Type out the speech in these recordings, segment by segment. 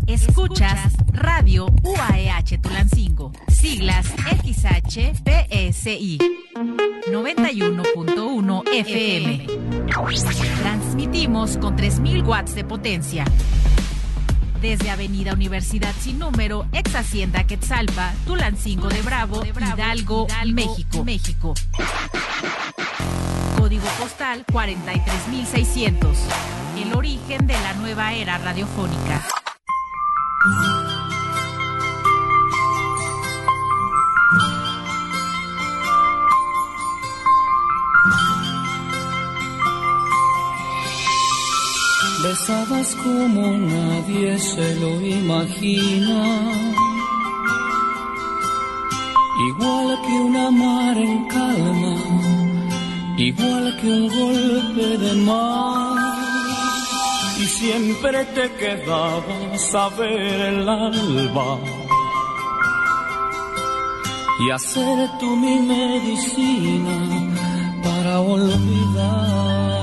Escuchas Radio UAEH Tulancingo, siglas XHPSI 91.1 FM. Transmitimos con 3000 watts de potencia. Desde Avenida Universidad Sin Número, ex Hacienda Quetzalpa, Tulancingo de Bravo, Hidalgo, México. Código postal 43600. El origen de la nueva era radiofónica. Besabas como nadie se lo imagina, igual que una mar en calma, igual que un golpe de mar. Y siempre te quedabas a ver el alba y hacer tú mi medicina para olvidar.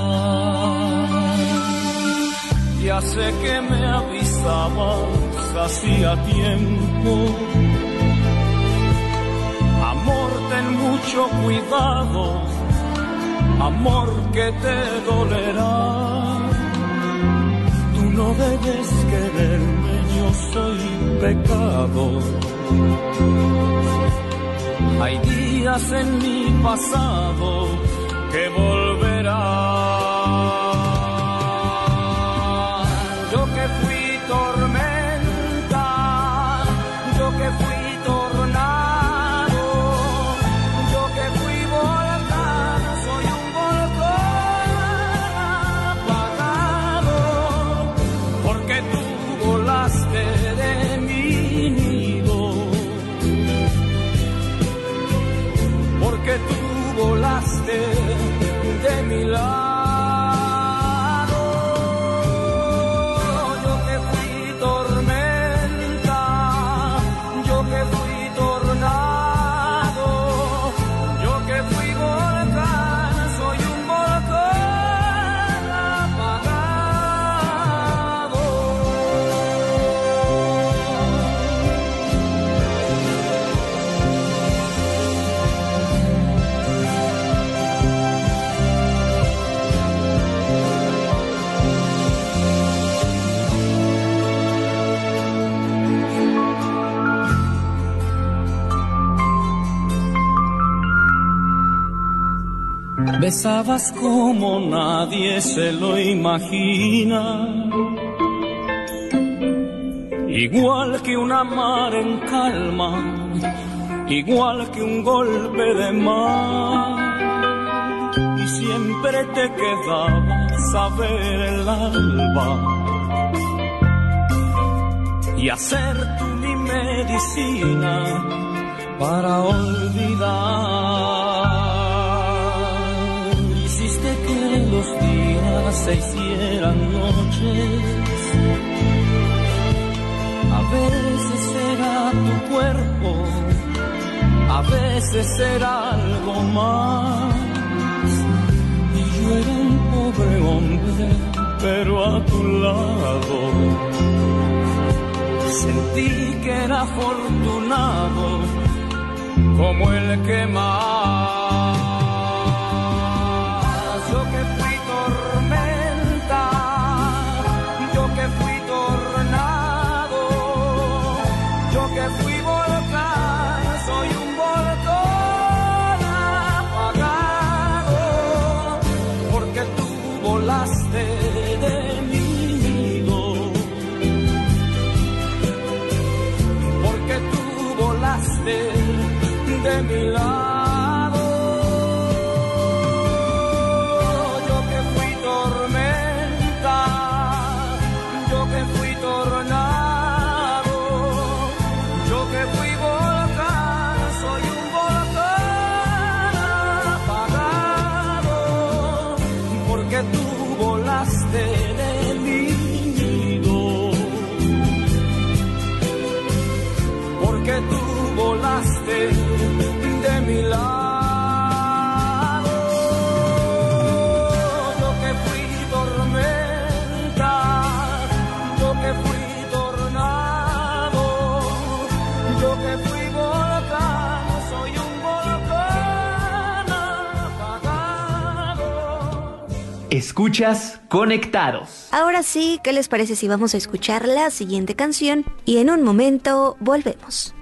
Ya sé que me avisabas hacía tiempo, amor, ten mucho cuidado, amor, que te dolerá. Tú no debes quererme, yo soy pecado. Hay días en mi pasado que volverán. Yo que fui tormenta, yo que fui tornado, yo que fui volcán, soy un volcán apagado, porque tú volaste de mi nido, porque tú volaste de mi lado. Besabas como nadie se lo imagina, igual que una mar en calma, igual que un golpe de mar. Y siempre te quedabas a ver el alba y hacer tú mi medicina para olvidar. Que los días se hicieran noches, a veces será tu cuerpo, a veces será algo más. Y yo era un pobre hombre, pero a tu lado sentí que era afortunado como el que más. De mi lado, yo que fui tormenta, yo que fui tornado, yo que fui volcán, soy un volcán apagado, porque tú volaste de mi nido, porque tú volaste de mi lado. Escuchas Conectados. Ahora sí, ¿qué les parece si vamos a escuchar la siguiente canción? Y en un momento volvemos.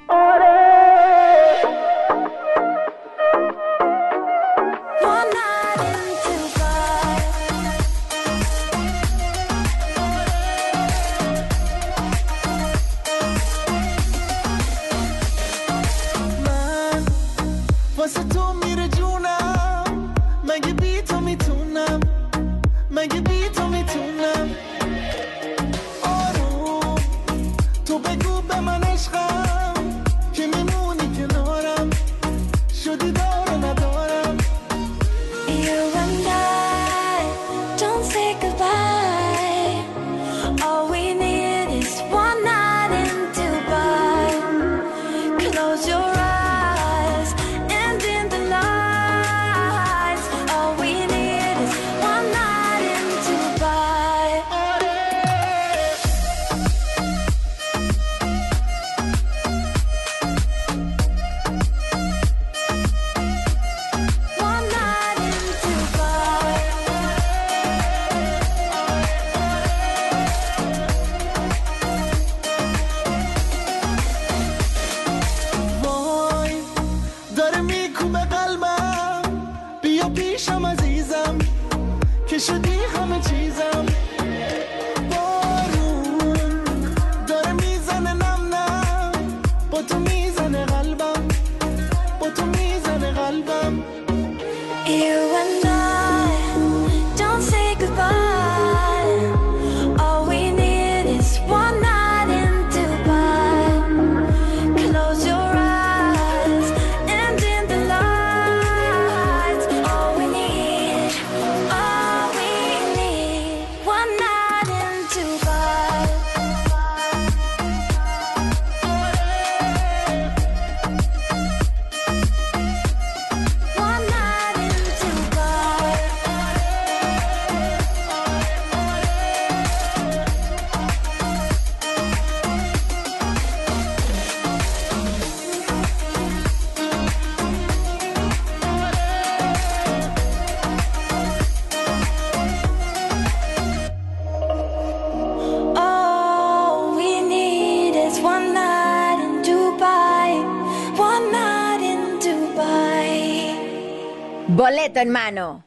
Boleto en mano.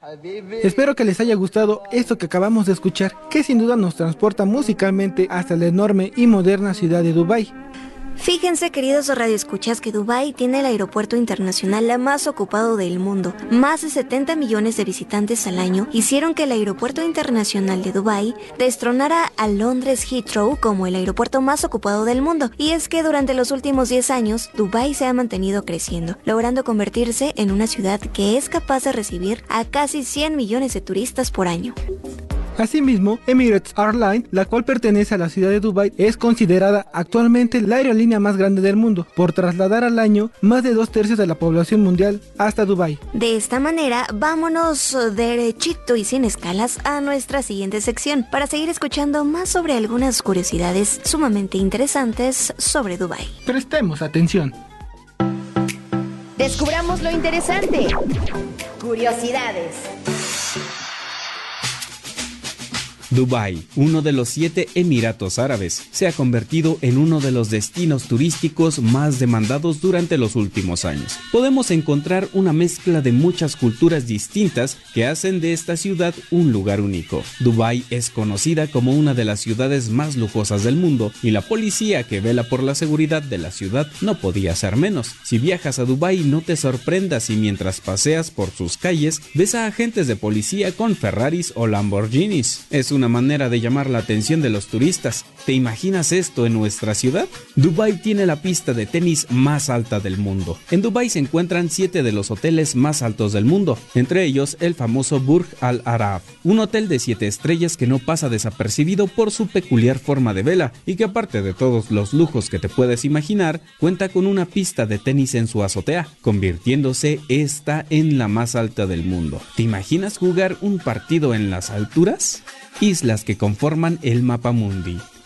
Espero que les haya gustado esto que acabamos de escuchar, que sin duda nos transporta musicalmente hasta la enorme y moderna ciudad de Dubái. Fíjense, queridos radioescuchas, que Dubái tiene el aeropuerto internacional más ocupado del mundo. Más de 70 millones de visitantes al año hicieron que el aeropuerto internacional de Dubái destronara a Londres Heathrow como el aeropuerto más ocupado del mundo. Y es que durante los últimos 10 años, Dubái se ha mantenido creciendo, logrando convertirse en una ciudad que es capaz de recibir a casi 100 millones de turistas por año. Asimismo, Emirates Airlines, la cual pertenece a la ciudad de Dubái, es considerada actualmente la aerolínea más grande del mundo, por trasladar al año más de 2/3 de la población mundial hasta Dubái. De esta manera, vámonos derechito y sin escalas a nuestra siguiente sección, para seguir escuchando más sobre algunas curiosidades sumamente interesantes sobre Dubái. Prestemos atención. Descubramos lo interesante. Curiosidades. Dubái, uno de los 7 Emiratos Árabes, se ha convertido en uno de los destinos turísticos más demandados durante los últimos años. Podemos encontrar una mezcla de muchas culturas distintas que hacen de esta ciudad un lugar único. Dubái es conocida como una de las ciudades más lujosas del mundo y la policía que vela por la seguridad de la ciudad no podía ser menos. Si viajas a Dubái, no te sorprendas si mientras paseas por sus calles ves a agentes de policía con Ferraris o Lamborghinis. Es una manera de llamar la atención de los turistas. ¿Te imaginas esto en nuestra ciudad? Dubái tiene la pista de tenis más alta del mundo. En Dubái se encuentran 7 de los hoteles más altos del mundo, entre ellos el famoso Burj Al Arab, un hotel de 7 estrellas que no pasa desapercibido por su peculiar forma de vela y que, aparte de todos los lujos que te puedes imaginar, cuenta con una pista de tenis en su azotea, convirtiéndose esta en la más alta del mundo. ¿Te imaginas jugar un partido en las alturas? Islas que conforman el mapa mundi.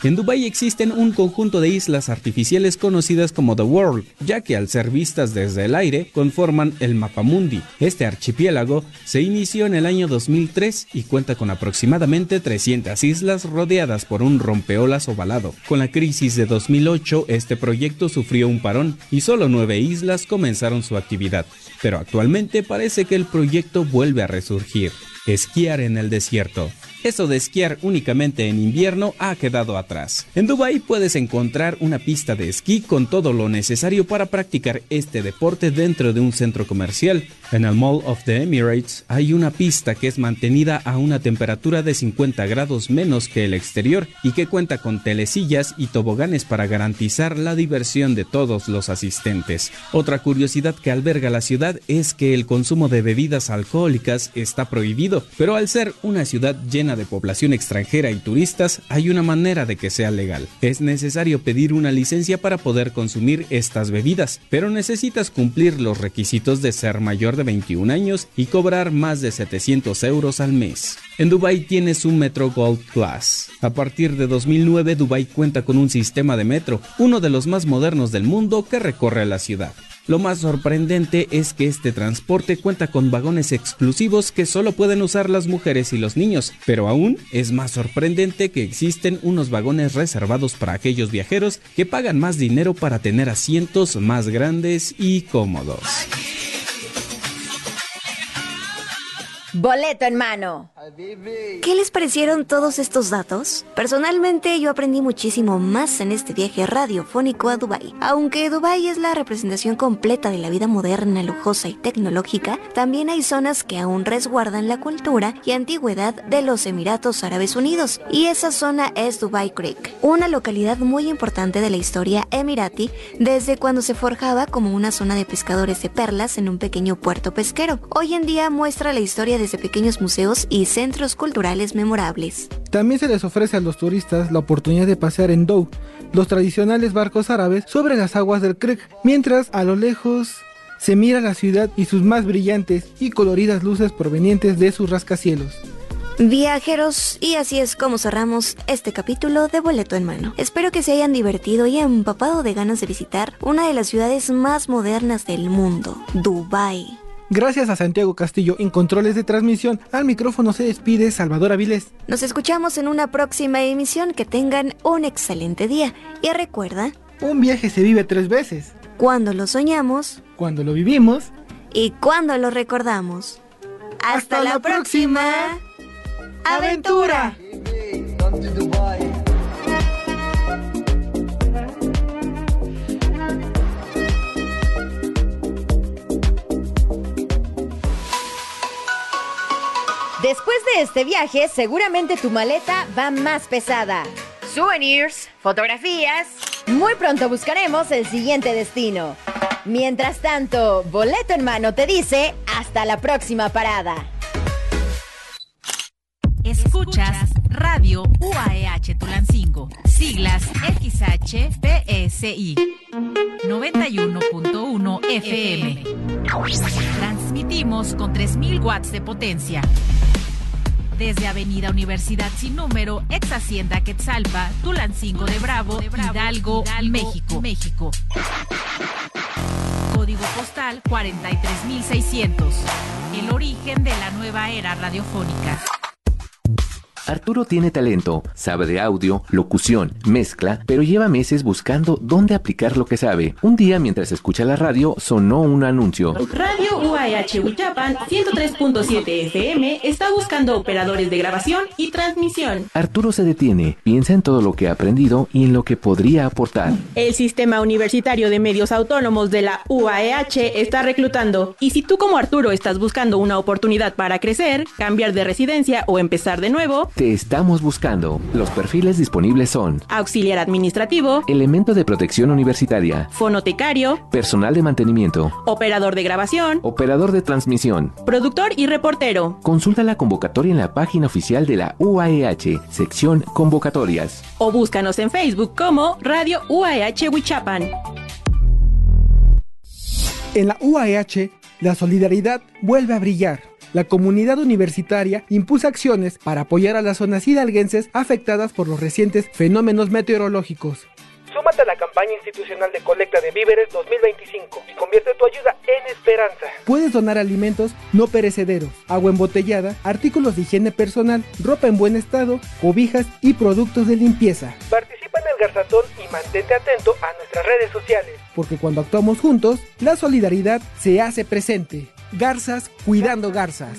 En Dubái existen un conjunto de islas artificiales conocidas como The World, ya que al ser vistas desde el aire conforman el mapamundi. Este archipiélago se inició en el año 2003 y cuenta con aproximadamente 300 islas rodeadas por un rompeolas ovalado. Con la crisis de 2008, este proyecto sufrió un parón y solo 9 islas comenzaron su actividad, pero actualmente parece que el proyecto vuelve a resurgir. Esquiar en el desierto. Eso de esquiar únicamente en invierno ha quedado atrás. En Dubái puedes encontrar una pista de esquí con todo lo necesario para practicar este deporte dentro de un centro comercial. En el Mall of the Emirates hay una pista que es mantenida a una temperatura de 50 grados menos que el exterior y que cuenta con telesillas y toboganes para garantizar la diversión de todos los asistentes. Otra curiosidad que alberga la ciudad es que el consumo de bebidas alcohólicas está prohibido, pero al ser una ciudad llena de población extranjera y turistas, hay una manera de que sea legal. Es necesario pedir una licencia para poder consumir estas bebidas, pero necesitas cumplir los requisitos de ser mayor de 21 años y cobrar más de 700 euros al mes. En Dubái tienes un metro Gold Class. A partir de 2009, Dubái cuenta con un sistema de metro, uno de los más modernos del mundo, que recorre la ciudad. Lo más sorprendente es que este transporte cuenta con vagones exclusivos que solo pueden usar las mujeres y los niños, pero aún es más sorprendente que existen unos vagones reservados para aquellos viajeros que pagan más dinero para tener asientos más grandes y cómodos. Boleto en mano. ¿Qué les parecieron todos estos datos? Personalmente yo aprendí muchísimo más en este viaje radiofónico a Dubái. Aunque Dubái es la representación completa de la vida moderna, lujosa y tecnológica, también hay zonas que aún resguardan la cultura y antigüedad de los Emiratos Árabes Unidos, y esa zona es Dubai Creek, una localidad muy importante de la historia emirati desde cuando se forjaba como una zona de pescadores de perlas en un pequeño puerto pesquero. Hoy en día muestra la historia desde pequeños museos y centros culturales memorables. También se les ofrece a los turistas la oportunidad de pasear en Dhow, los tradicionales barcos árabes sobre las aguas del creek, mientras a lo lejos se mira la ciudad y sus más brillantes y coloridas luces provenientes de sus rascacielos. Viajeros, y así es como cerramos este capítulo de Boleto en Mano. Espero que se hayan divertido y empapado de ganas de visitar una de las ciudades más modernas del mundo, Dubái. Gracias a Santiago Castillo en controles de transmisión. Al micrófono se despide Salvador Avilés. Nos escuchamos en una próxima emisión. Que tengan un excelente día. Y recuerda, un viaje se vive 3 veces. Cuando lo soñamos, cuando lo vivimos y cuando lo recordamos. ¡Hasta la próxima aventura! Después de este viaje, seguramente tu maleta va más pesada. Souvenirs, fotografías. Muy pronto buscaremos el siguiente destino. Mientras tanto, Boleto en Mano te dice hasta la próxima parada. Escuchas Radio UAEH Tulancingo, siglas XHPSI 91.1 FM. Transmitimos con 3000 watts de potencia. Desde Avenida Universidad Sin Número, ex Hacienda Quetzalpa, Tulancingo de Bravo, Hidalgo, México. Código postal 43600. El origen de la nueva era radiofónica. Arturo tiene talento, sabe de audio, locución, mezcla, pero lleva meses buscando dónde aplicar lo que sabe. Un día, mientras escucha la radio, sonó un anuncio. Radio UAEH Huichapan 103.7 FM está buscando operadores de grabación y transmisión. Arturo se detiene, piensa en todo lo que ha aprendido y en lo que podría aportar. El Sistema Universitario de Medios Autónomos de la UAEH está reclutando. Y si tú como Arturo estás buscando una oportunidad para crecer, cambiar de residencia o empezar de nuevo, te estamos buscando. Los perfiles disponibles son: auxiliar administrativo, elemento de protección universitaria, fonotecario, personal de mantenimiento, operador de grabación, operador de transmisión, productor y reportero. Consulta la convocatoria en la página oficial de la UAEH, sección Convocatorias. O búscanos en Facebook como Radio UAEH Huichapan. En la UAEH, la solidaridad vuelve a brillar. La comunidad universitaria impulsa acciones para apoyar a las zonas hidalguenses afectadas por los recientes fenómenos meteorológicos. Súmate a la campaña institucional de colecta de víveres 2025 y convierte tu ayuda en esperanza. Puedes donar alimentos no perecederos, agua embotellada, artículos de higiene personal, ropa en buen estado, cobijas y productos de limpieza. Participa en el Garzatón y mantente atento a nuestras redes sociales. Porque cuando actuamos juntos, la solidaridad se hace presente. Garzas cuidando garzas.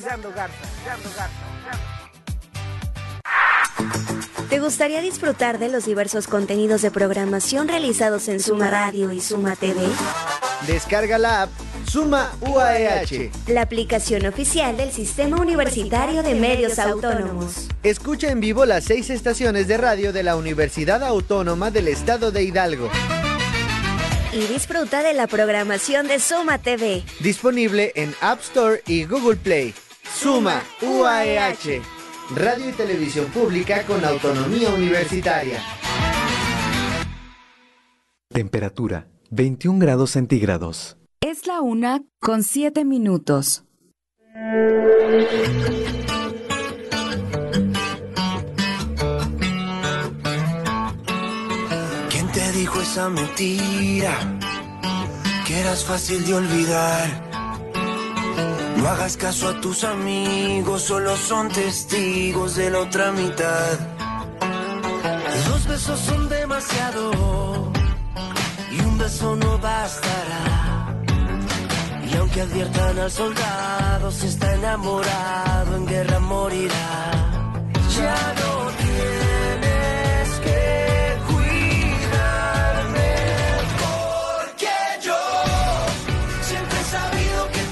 ¿Te gustaría disfrutar de los diversos contenidos de programación realizados en Suma Radio y Suma TV? Descarga la app Suma UAEH, la aplicación oficial del Sistema Universitario de Medios Autónomos. Escucha en vivo las 6 estaciones de radio de la Universidad Autónoma del Estado de Hidalgo. Y disfruta de la programación de Suma TV. Disponible en App Store y Google Play. Suma UAEH. Radio y televisión pública con autonomía universitaria. Temperatura 21 grados centígrados. Es la 1:07. ¿Quién te dijo esa mentira? Que eras fácil de olvidar. No hagas caso a tus amigos, solo son testigos de la otra mitad. 2 besos son demasiado y un beso no bastará. Y aunque adviertan al soldado, si está enamorado en guerra morirá. Ya no tienes que cuidarme, porque yo siempre he sabido que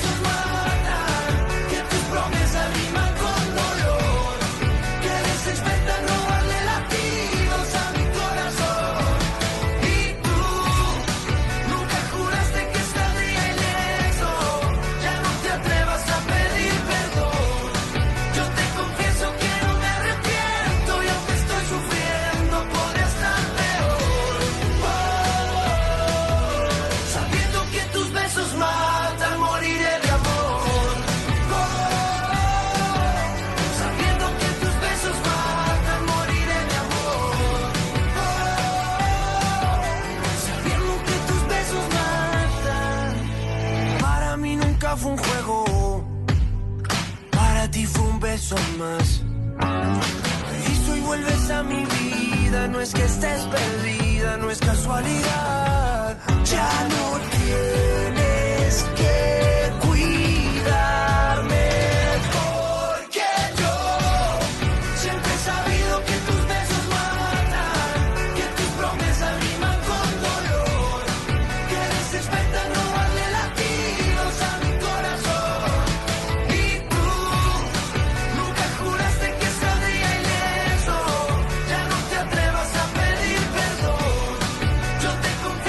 fue un juego, para ti fue un beso más. Y hoy vuelves a mi vida, no es que estés perdida, no es casualidad. Ya no tienes que cuidarme, porque yo siempre he sabido que tus besos matan, que tus promesas riman con dolor, que desesperan robarle latidos a mi corazón. Y tú nunca juraste que saldría ileso, ya no te atrevas a pedir perdón. Yo te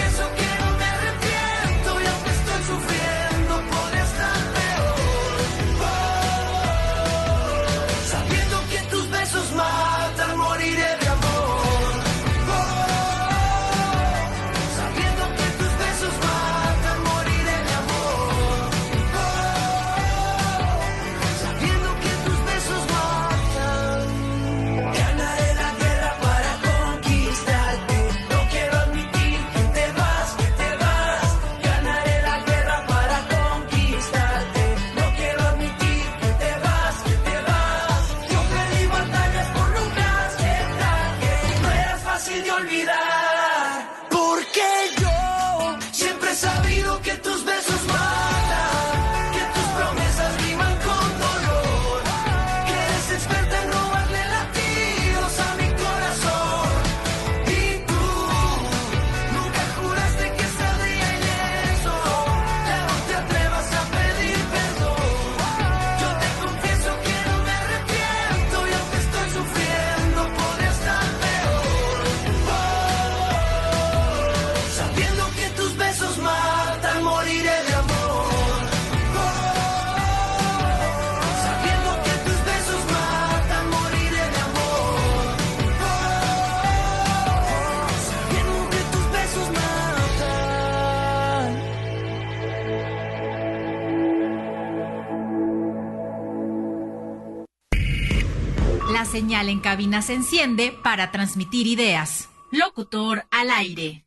señal en cabina se enciende para transmitir ideas. Locutor al aire.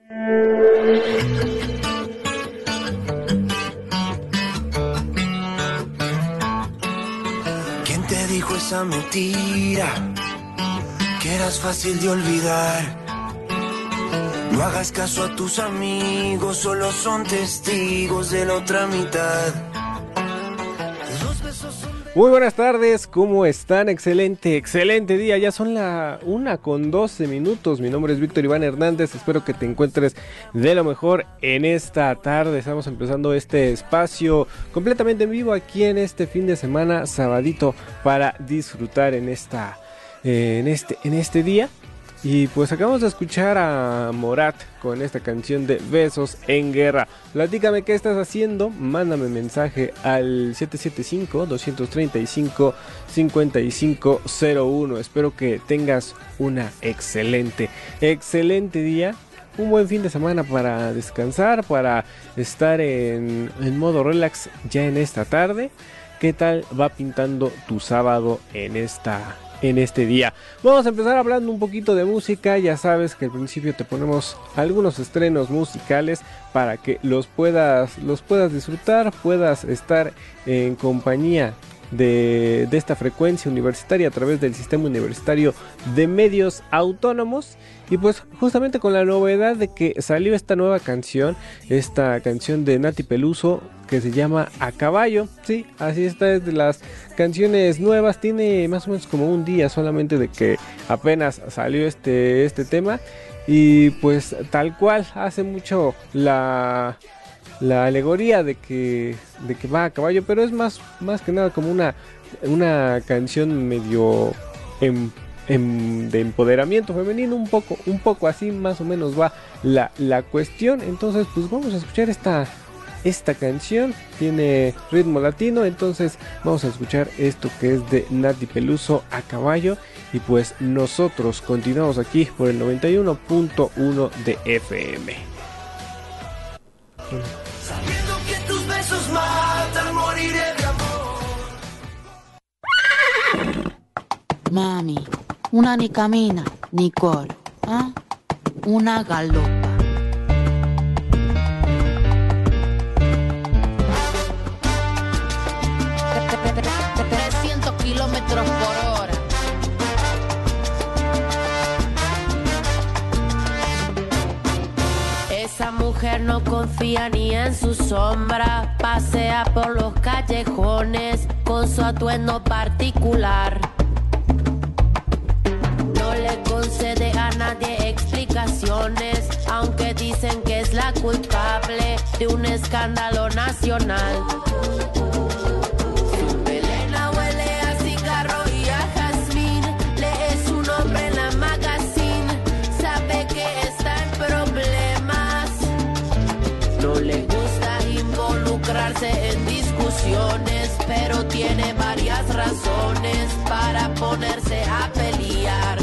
¿Quién te dijo esa mentira? Que eras fácil de olvidar. No hagas caso a tus amigos, solo son testigos de la otra mitad. Muy buenas tardes, ¿cómo están? Excelente día, ya son la 1:12. Mi nombre es Víctor Iván Hernández, espero que te encuentres de lo mejor en esta tarde. Estamos empezando este espacio completamente en vivo aquí en este fin de semana, sabadito, para disfrutar en este día. Y pues acabamos de escuchar a Morat con esta canción de Besos en Guerra. Platícame qué estás haciendo, mándame mensaje al 775-235-5501. Espero que tengas una excelente día, un buen fin de semana para descansar, para estar en modo relax ya en esta tarde. ¿Qué tal va pintando tu sábado en este día? Vamos a empezar hablando un poquito de música. Ya sabes que al principio te ponemos algunos estrenos musicales para que los puedas disfrutar, puedas estar en compañía de esta frecuencia universitaria a través del Sistema Universitario de Medios Autónomos. Y pues justamente con la novedad de que salió esta nueva canción, esta canción de Nati Peluso que se llama A Caballo. Sí, así está, es de las canciones nuevas, tiene más o menos como un día solamente de que apenas salió este tema. Y pues tal cual hace mucho la alegoría de que va a caballo, pero es más que nada como una canción medio de empoderamiento femenino, un poco así más o menos va la cuestión. Entonces pues vamos a escuchar esta canción, tiene ritmo latino, entonces vamos a escuchar esto que es de Nati Peluso, A Caballo. Y pues nosotros continuamos aquí por el 91.1 de FM. Sabiendo que tus besos matan, moriré de amor. Mami, una ni camina ni corre, ¿ah? Una galopa. Kilómetros por hora. Esa mujer no confía ni en su sombra, pasea por los callejones con su atuendo particular. No le concede a nadie explicaciones, aunque dicen que es la culpable de un escándalo nacional. En discusiones, pero tiene varias razones para ponerse a pelear.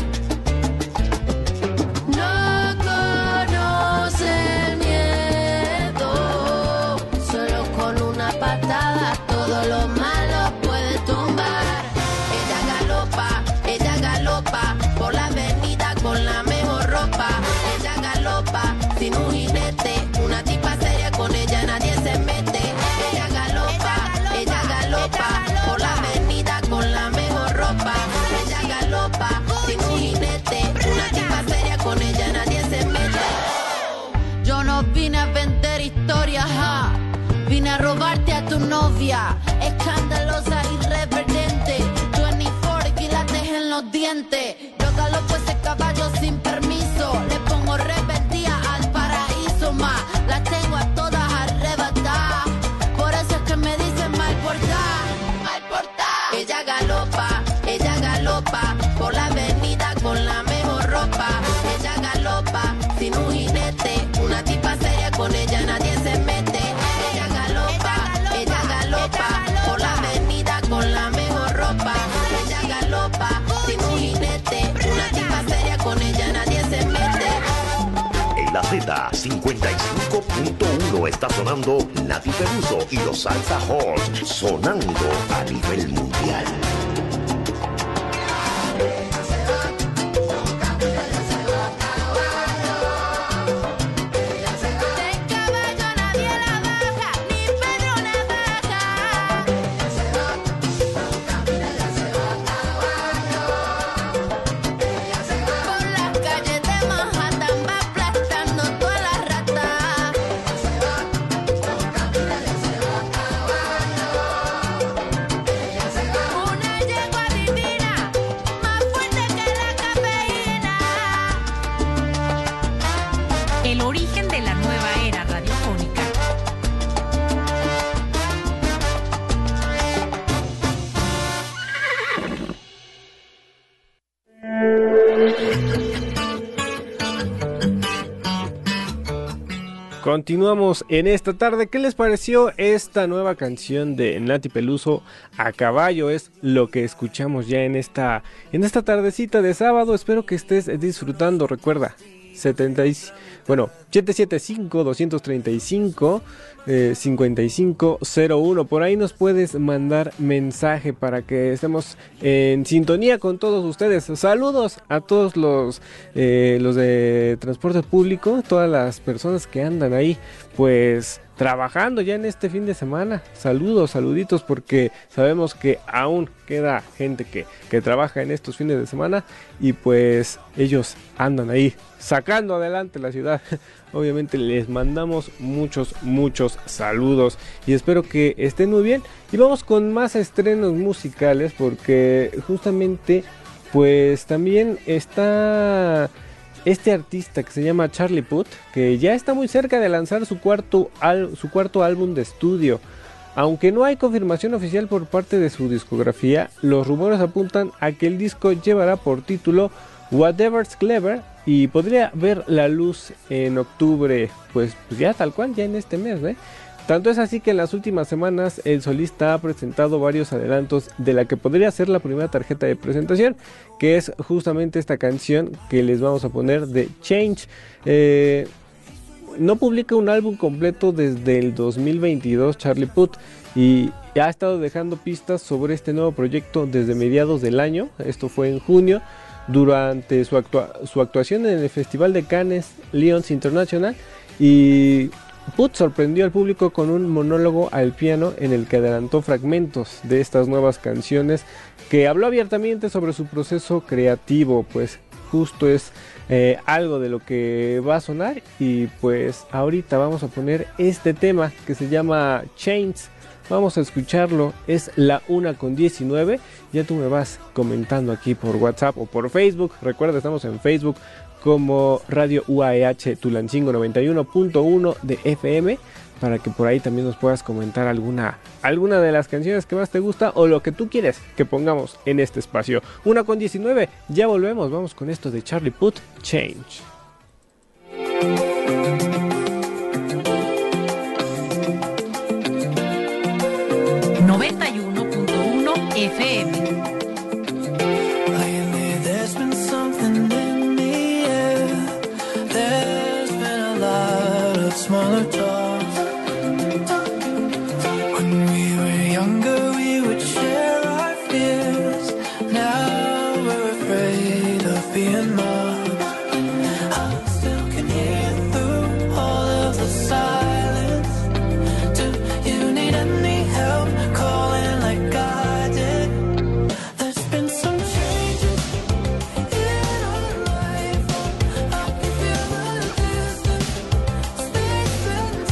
No conoce miedo, solo con una patada todo lo malo puede tumbar. Ella galopa por la avenida con la mejor ropa. Ella galopa sin un jinete, una tipa seria, con ella nadie se mete. Por la avenida con la mejor ropa. Ella galopa sin un jinete, una tipa seria, con ella nadie se mete. Yo no vine a vender historias, vine a robarte a tu novia. Escandalosa, irreverente, 24 y la dejé en los dientes. Yo galopo ese caballo sin permiso, le pongo rebeldía al paraíso, ma. Las tengo a todas arrebatadas, por eso es que me dicen mal portada. Ella galopa por la avenida con la mejor ropa. Ella galopa sin un jinete, una tipa seria, con ella nadie se mete. Ella galopa por la avenida con la mejor ropa. Ella galopa sin un jinete, una tipa seria, con ella nadie se mete. En la Z 55.1 está sonando Nati Peluso y los Salsa Hot, sonando a nivel mundial. el origen de la nueva era radiofónica. Continuamos en esta tarde. ¿Qué les pareció esta nueva canción de Nati Peluso, A Caballo? Es lo que escuchamos ya en esta tardecita de sábado. Espero que estés disfrutando. Recuerda, 775-235-5501. Por ahí nos puedes mandar mensaje para que estemos en sintonía con todos ustedes. Saludos a todos los de transporte público, todas las personas que andan ahí pues trabajando ya en este fin de semana. Saluditos, porque sabemos que aún queda gente que trabaja en estos fines de semana y pues ellos andan ahí sacando adelante la ciudad. Obviamente les mandamos muchos saludos y espero que estén muy bien. Y vamos con más estrenos musicales, porque justamente pues también está este artista que se llama Charlie Puth, que ya está muy cerca de lanzar su cuarto álbum de estudio. Aunque no hay confirmación oficial por parte de su discografía, los rumores apuntan a que el disco llevará por título Whatever's Clever y podría ver la luz en octubre, pues ya tal cual, ya en este mes, ¿eh? Tanto es así que en las últimas semanas el solista ha presentado varios adelantos de la que podría ser la primera tarjeta de presentación, que es justamente esta canción que les vamos a poner de Change. No publica un álbum completo desde el 2022 Charlie Puth, y ha estado dejando pistas sobre este nuevo proyecto desde mediados del año. Esto fue en junio, durante su actuación en el Festival de Cannes Lions International, y Puth sorprendió al público con un monólogo al piano en el que adelantó fragmentos de estas nuevas canciones, que habló abiertamente sobre su proceso creativo. Pues justo es algo de lo que va a sonar, y pues ahorita vamos a poner este tema que se llama Chains. Vamos a escucharlo, es la 1:19. Ya tú me vas comentando aquí por WhatsApp o por Facebook. Recuerda, estamos en Facebook como Radio UAEH Tulancingo 91.1 de FM, para que por ahí también nos puedas comentar alguna de las canciones que más te gusta o lo que tú quieres que pongamos en este espacio. 1:19, ya volvemos, vamos con esto de Charlie Puth, Change. 91.1 FM. Smaller talks. When we were younger, we would share our fears. Now we're afraid of being mocked. I still can hear through all of the silence. Do you need any help calling like I did? There's been some changes in our life. I can feel the distance.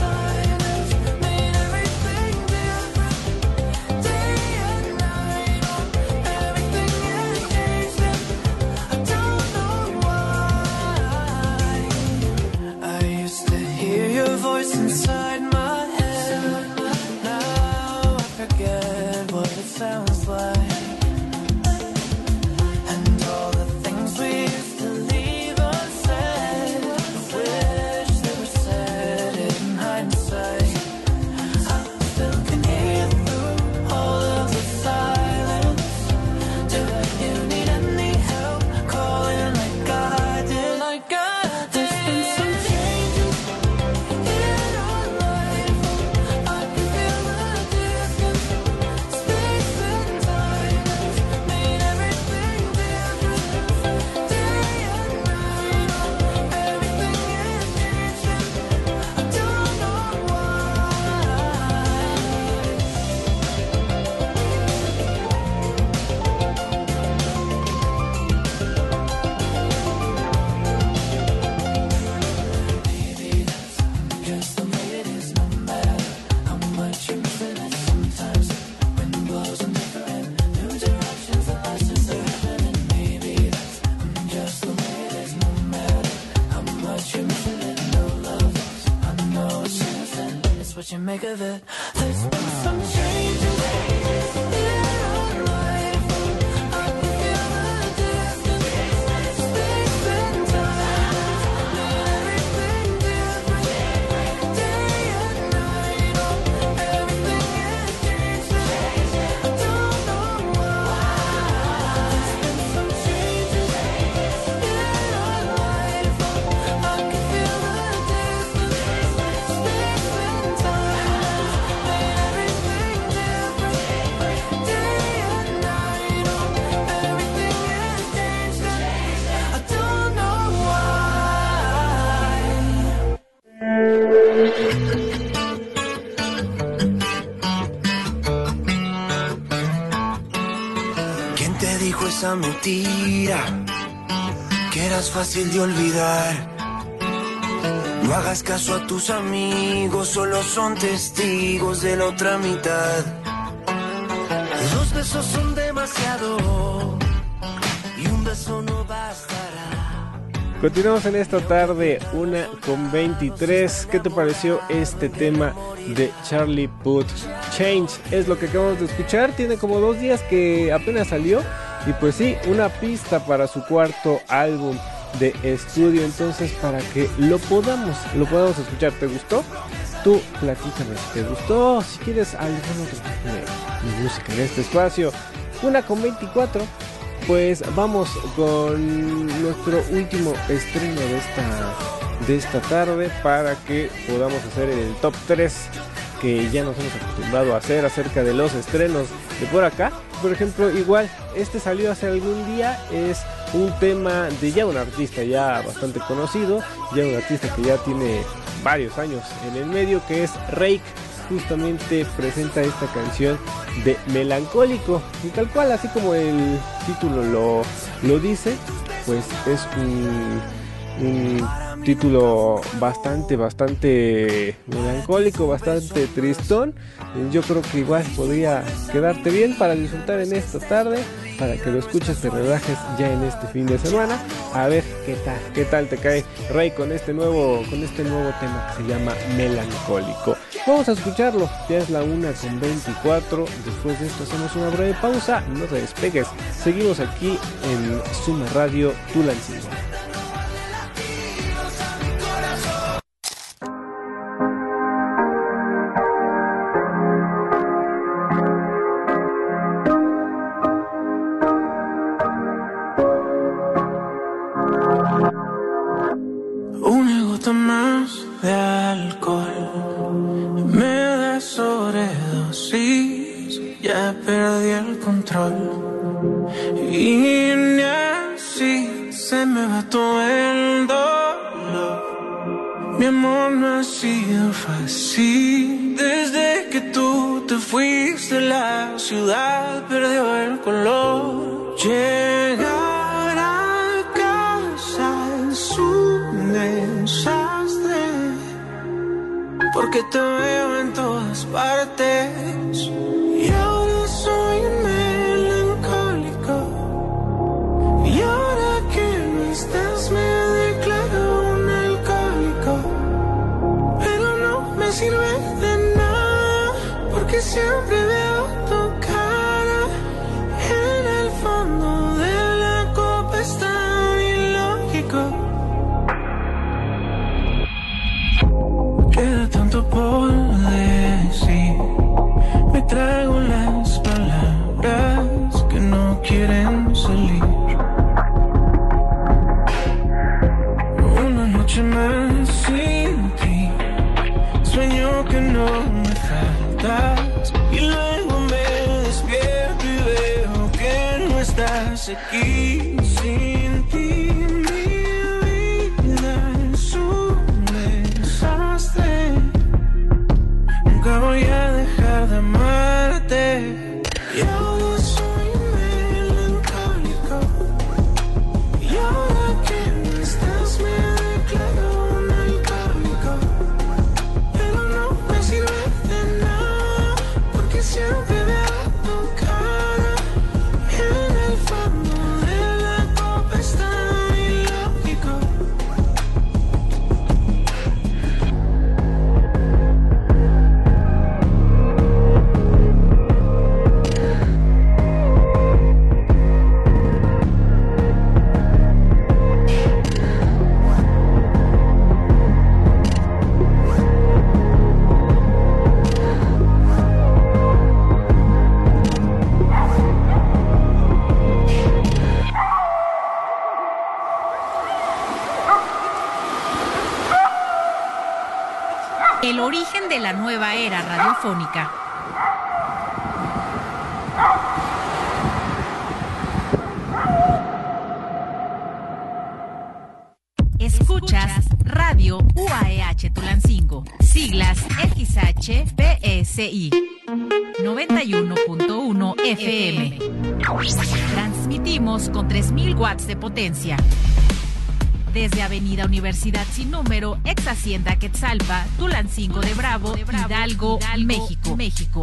what you make of it. There's been some changes in our life. I can feel the distance, space and time. Everything different, day and night. Oh, everything has changed. I don't know why. There's been some changes in our life. I can feel the distance, space and time. Everything different, day and night. Oh, everything has changed. I don't know why. ¿Quién te dijo esa mentira? Que eras fácil de olvidar. No hagas caso a tus amigos, solo son testigos de la otra mitad. Dos besos son demasiado y un beso no bastará. Continuamos en esta tarde, 1:23. ¿Qué te pareció este tema de Charlie Puth? Change es lo que acabamos de escuchar. Tiene como 2 días que apenas salió. Y pues sí, una pista para su cuarto álbum de estudio. Entonces, para que lo podamos escuchar. ¿Te gustó? Tú platícame si te gustó, si quieres algún otro tipo de música en este espacio. 1:24. Pues vamos con nuestro último estreno de esta tarde, para que podamos hacer el top 3 que ya nos hemos acostumbrado a hacer acerca de los estrenos de por acá. Por ejemplo, igual, este salió hace algún día, es un tema de ya un artista ya bastante conocido, ya un artista que ya tiene varios años en el medio, que es Rake. Justamente presenta esta canción de Melancólico, y tal cual, así como el título lo dice, pues es un título bastante melancólico, bastante tristón. Yo creo que igual podría quedarte bien para disfrutar en esta tarde, para que lo escuches, te relajes ya en este fin de semana. A ver qué tal te cae Rey con este nuevo tema que se llama Melancólico. Vamos a escucharlo, ya es la 1:24. Después de esto hacemos una breve pausa, no te despegues. Seguimos aquí en Suma Radio Tulancingo. Una gota más de alcohol me da sobredosis, ya perdí el control y ni así se me va todo el dolor. Mi amor no ha sido fácil, desde que tú te fuiste la ciudad perdió el color. Llegar a casa es un desastre, porque te veo en todas partes y ahora soy un melancólico. Y ahora que no estás me declaro un alcohólico, pero no me sirve de nada, porque siempre veo tu cara en el fondo de la copa, es tan ilógico. Queda tanto por decir, me trago las palabras que no quieren salir. Una noche más sin ti, sueño que no me faltas, y luego me despierto y veo que no estás aquí. Sin ti mi vida es un desastre, nunca voy a dejar de amarte. Y ahora soy un melancólico, y ahora que no estás me declaro un alcohólico, pero no me sirve de nada, porque siempre veo tu cara en el fondo de El origen de la nueva era radiofónica. Escuchas Radio UAEH Tulancingo, siglas XHPSI 91.1 FM. Transmitimos con 3000 watts de potencia. Desde Avenida Universidad Sin Número, ex Hacienda Quetzalpa, Tulancingo de Bravo, Hidalgo, México.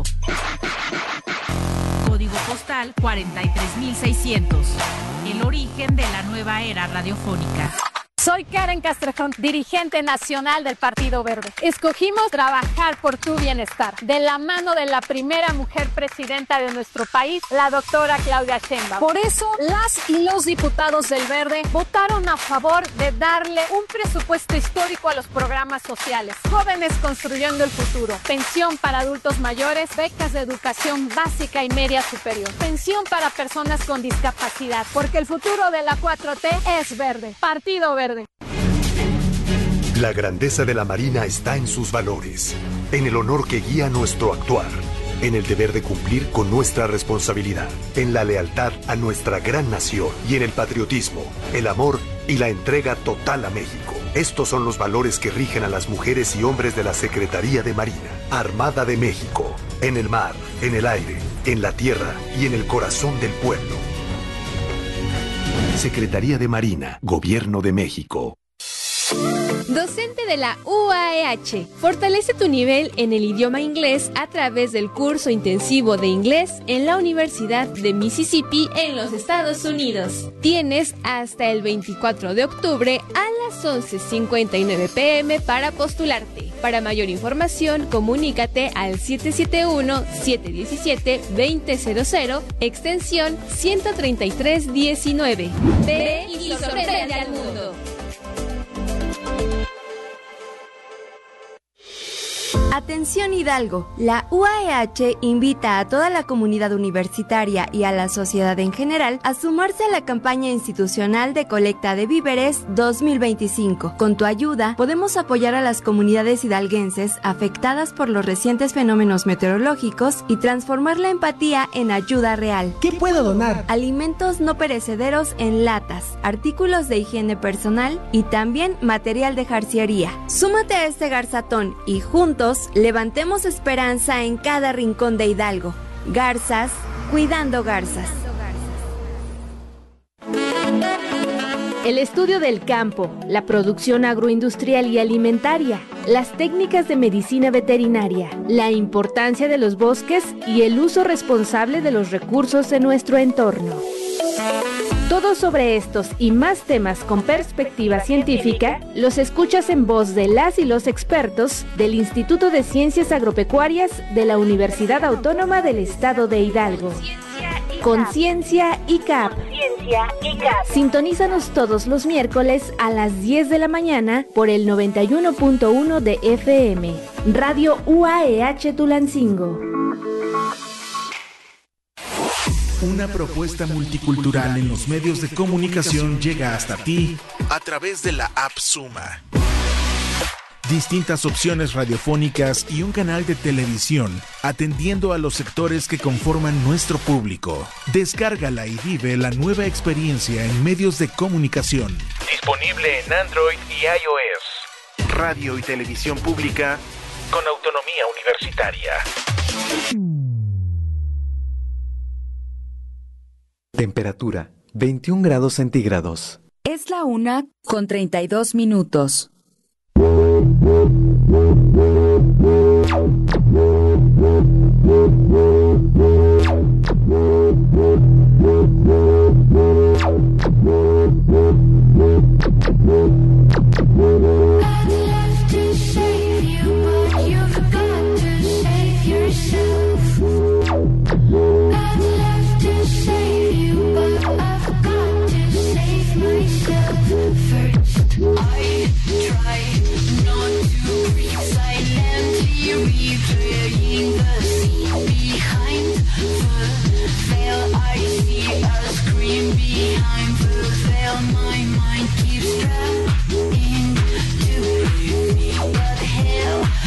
Código postal 43600. El origen de la nueva era radiofónica. Soy Karen Castrejón, dirigente nacional del Partido Verde. Escogimos trabajar por tu bienestar, de la mano de la primera mujer presidenta de nuestro país, la doctora Claudia Sheinbaum. Por eso, las y los diputados del Verde votaron a favor de darle un presupuesto histórico a los programas sociales. Jóvenes construyendo el futuro, pensión para adultos mayores, becas de educación básica y media superior, pensión para personas con discapacidad, porque el futuro de la 4T es verde. Partido Verde. La grandeza de la Marina está en sus valores, en el honor que guía nuestro actuar, en el deber de cumplir con nuestra responsabilidad, en la lealtad a nuestra gran nación y en el patriotismo, el amor y la entrega total a México. Estos son los valores que rigen a las mujeres y hombres de la Secretaría de Marina, Armada de México, en el mar, en el aire, en la tierra y en el corazón del pueblo. Secretaría de Marina, Gobierno de México. Docente de la UAEH, fortalece tu nivel en el idioma inglés a través del curso intensivo de inglés en la Universidad de Mississippi en los Estados Unidos. Tienes hasta el 24 de octubre a las 11:59 p.m. para postularte. Para mayor información, comunícate al 771-717-2000, extensión 13319. Ve y sorprende al mundo. Atención Hidalgo, la UAEH invita a toda la comunidad universitaria y a la sociedad en general a sumarse a la campaña institucional de colecta de víveres 2025. Con tu ayuda, podemos apoyar a las comunidades hidalguenses afectadas por los recientes fenómenos meteorológicos y transformar la empatía en ayuda real. ¿Qué puedo donar? Alimentos no perecederos en latas, artículos de higiene personal y también material de jarciería. Súmate a este garzatón y juntos levantemos esperanza en cada rincón de Hidalgo. Garzas, cuidando garzas. El estudio del campo, la producción agroindustrial y alimentaria, las técnicas de medicina veterinaria, la importancia de los bosques y el uso responsable de los recursos de nuestro entorno. Todo sobre estos y más temas con perspectiva científica los escuchas en voz de las y los expertos del Instituto de Ciencias Agropecuarias de la Universidad Autónoma del Estado de Hidalgo. Conciencia ICAP. Sintonízanos todos los miércoles a las 10 de la mañana por el 91.1 de FM. Radio UAEH Tulancingo. Una propuesta multicultural en los medios de comunicación llega hasta ti a través de la app Suma. Distintas opciones radiofónicas y un canal de televisión atendiendo a los sectores que conforman nuestro público. Descárgala y vive la nueva experiencia en medios de comunicación. Disponible en Android y iOS. Radio y televisión pública con autonomía universitaria. Temperatura 21 grados centígrados. Es la 1:32. I try not to breathe, silently replaying the scene behind the veil. I see a scream behind the veil. My mind keeps trying to breathe me, but hell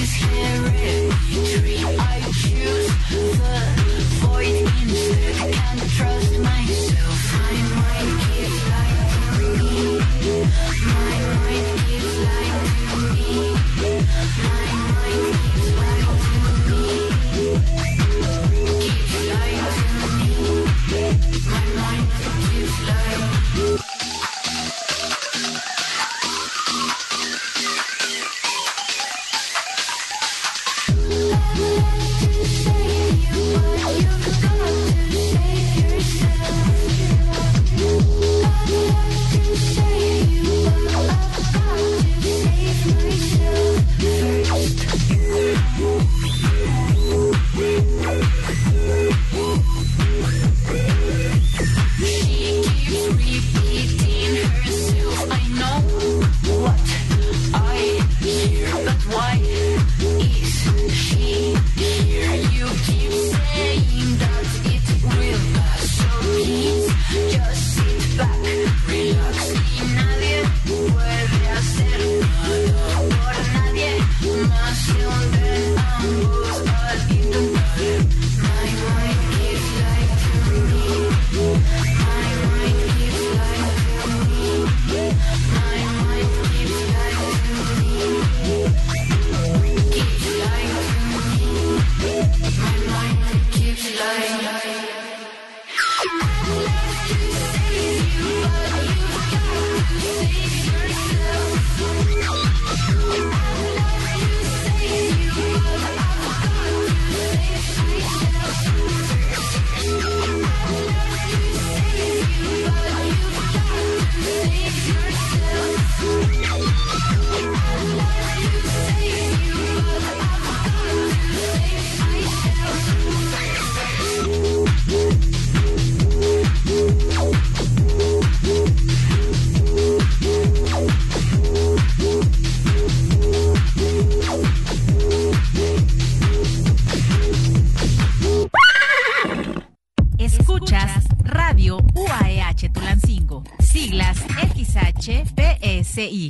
XHPSI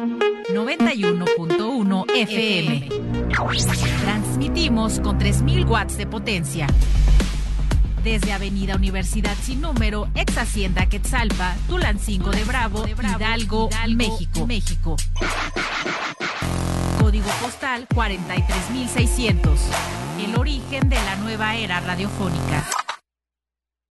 91.1 FM. Transmitimos con 3000 watts de potencia. Desde Avenida Universidad Sin Número, ex Hacienda Quetzalpa, Tulancingo de Bravo, Hidalgo, México. Código postal 43600. El origen de la nueva era radiofónica.